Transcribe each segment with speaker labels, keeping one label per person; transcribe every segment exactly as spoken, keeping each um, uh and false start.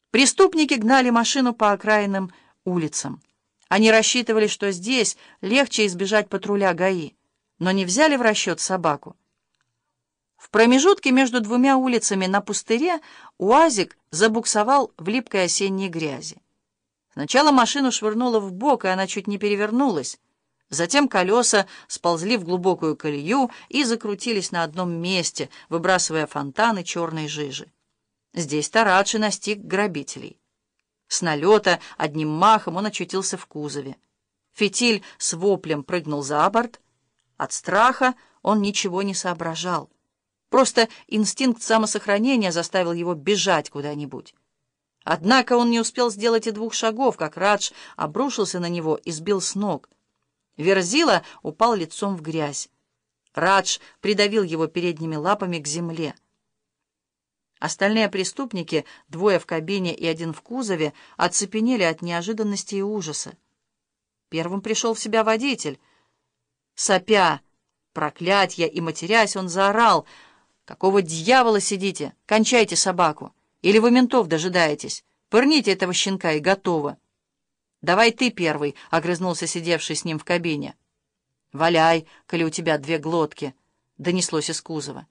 Speaker 1: Преступники гнали машину по окраинным улицам. Они рассчитывали, что здесь легче избежать патруля ГАИ, но не взяли в расчет собаку. В промежутке между двумя улицами на пустыре УАЗик забуксовал в липкой осенней грязи. Сначала машину швырнуло в бок, и она чуть не перевернулась. Затем колеса сползли в глубокую колею и закрутились на одном месте, выбрасывая фонтаны черной жижи. Здесь-то Раджи настиг грабителей. С налета одним махом он очутился в кузове. Фитиль с воплем прыгнул за борт. От страха он ничего не соображал. Просто инстинкт самосохранения заставил его бежать куда-нибудь. Однако он не успел сделать и двух шагов, как Радж обрушился на него и сбил с ног. Верзила упал лицом в грязь. Радж придавил его передними лапами к земле. Остальные преступники, двое в кабине и один в кузове, оцепенели от неожиданности и ужаса. Первым пришел в себя водитель. Сопя, проклятья и матерясь, он заорал: «Какого дьявола сидите? Кончайте собаку! Или вы ментов дожидаетесь? Пырните этого щенка, и готово!» «Давай ты первый», — огрызнулся сидевший с ним в кабине. «Валяй, коли у тебя две глотки», — донеслось из кузова.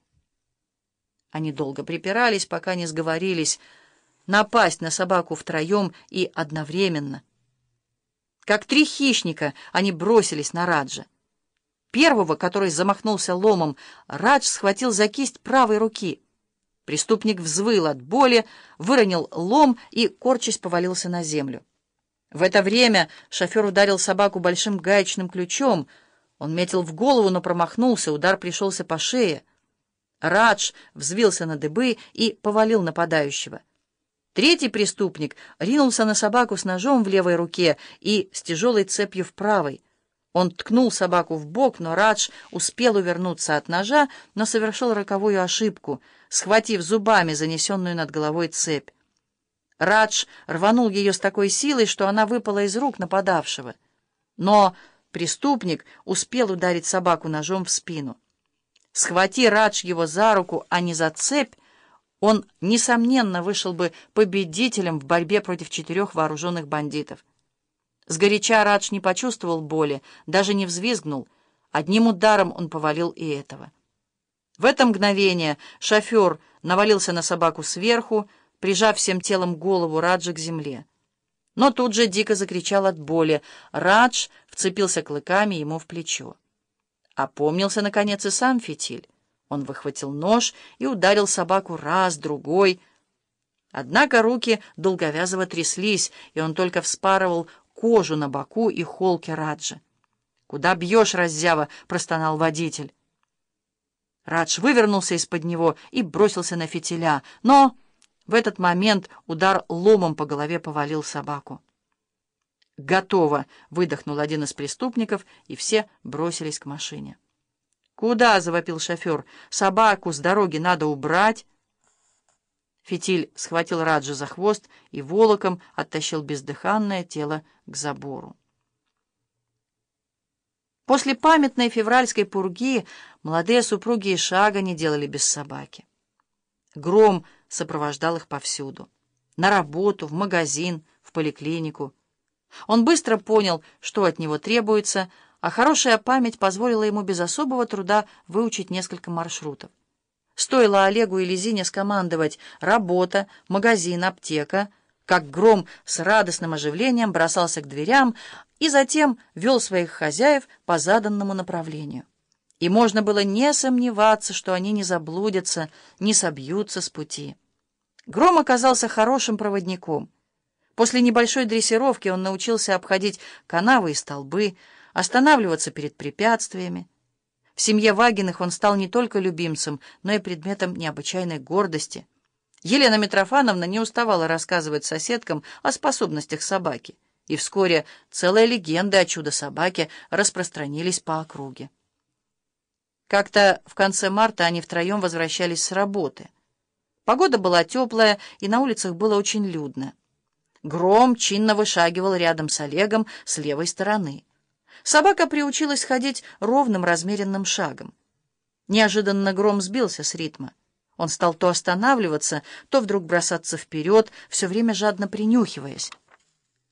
Speaker 1: Они долго припирались, пока не сговорились напасть на собаку втроем и одновременно. Как три хищника они бросились на Раджа. Первого, который замахнулся ломом, Радж схватил за кисть правой руки. Преступник взвыл от боли, выронил лом и, корчась, повалился на землю. В это время шофер ударил собаку большим гаечным ключом. Он метил в голову, но промахнулся, удар пришелся по шее. Радж взвился на дыбы и повалил нападающего. Третий преступник ринулся на собаку с ножом в левой руке и с тяжелой цепью в правой. Он ткнул собаку в бок, но Радж успел увернуться от ножа, но совершил роковую ошибку, схватив зубами занесенную над головой цепь. Радж рванул ее с такой силой, что она выпала из рук нападавшего. Но преступник успел ударить собаку ножом в спину. Схвати Радж его за руку, а не за цепь, он, несомненно, вышел бы победителем в борьбе против четырех вооруженных бандитов. Сгоряча Радж не почувствовал боли, даже не взвизгнул. Одним ударом он повалил и этого. В это мгновение шофер навалился на собаку сверху, прижав всем телом голову Раджа к земле. Но тут же дико закричал от боли. Радж вцепился клыками ему в плечо. Опомнился, наконец, и сам Фитиль. Он выхватил нож и ударил собаку раз, другой. Однако руки долговязого тряслись, и он только вспарывал кожу на боку и холке Раджа. «Куда бьешь, раззява?» — простонал водитель. Радж вывернулся из-под него и бросился на Фитиля, но в этот момент удар ломом по голове повалил собаку. «Готово!» — выдохнул один из преступников, и все бросились к машине. «Куда?» — завопил шофер. «Собаку с дороги надо убрать!» Фитиль схватил Раджа за хвост и волоком оттащил бездыханное тело к забору. После памятной февральской пурги молодые супруги и шага не делали без собаки. Гром сопровождал их повсюду. На работу, в магазин, в поликлинику. Он быстро понял, что от него требуется, а хорошая память позволила ему без особого труда выучить несколько маршрутов. Стоило Олегу или Зине скомандовать «работа», «магазин», «аптека», как Гром с радостным оживлением бросался к дверям и затем вел своих хозяев по заданному направлению. И можно было не сомневаться, что они не заблудятся, не собьются с пути. Гром оказался хорошим проводником. После небольшой дрессировки он научился обходить канавы и столбы, останавливаться перед препятствиями. В семье Вагиных он стал не только любимцем, но и предметом необычайной гордости. Елена Митрофановна не уставала рассказывать соседкам о способностях собаки, и вскоре целые легенды о чудо-собаке распространились по округе. Как-то в конце марта они втроем возвращались с работы. Погода была теплая, и на улицах было очень людно. Гром чинно вышагивал рядом с Олегом с левой стороны. Собака приучилась ходить ровным размеренным шагом. Неожиданно Гром сбился с ритма. Он стал то останавливаться, то вдруг бросаться вперед, все время жадно принюхиваясь.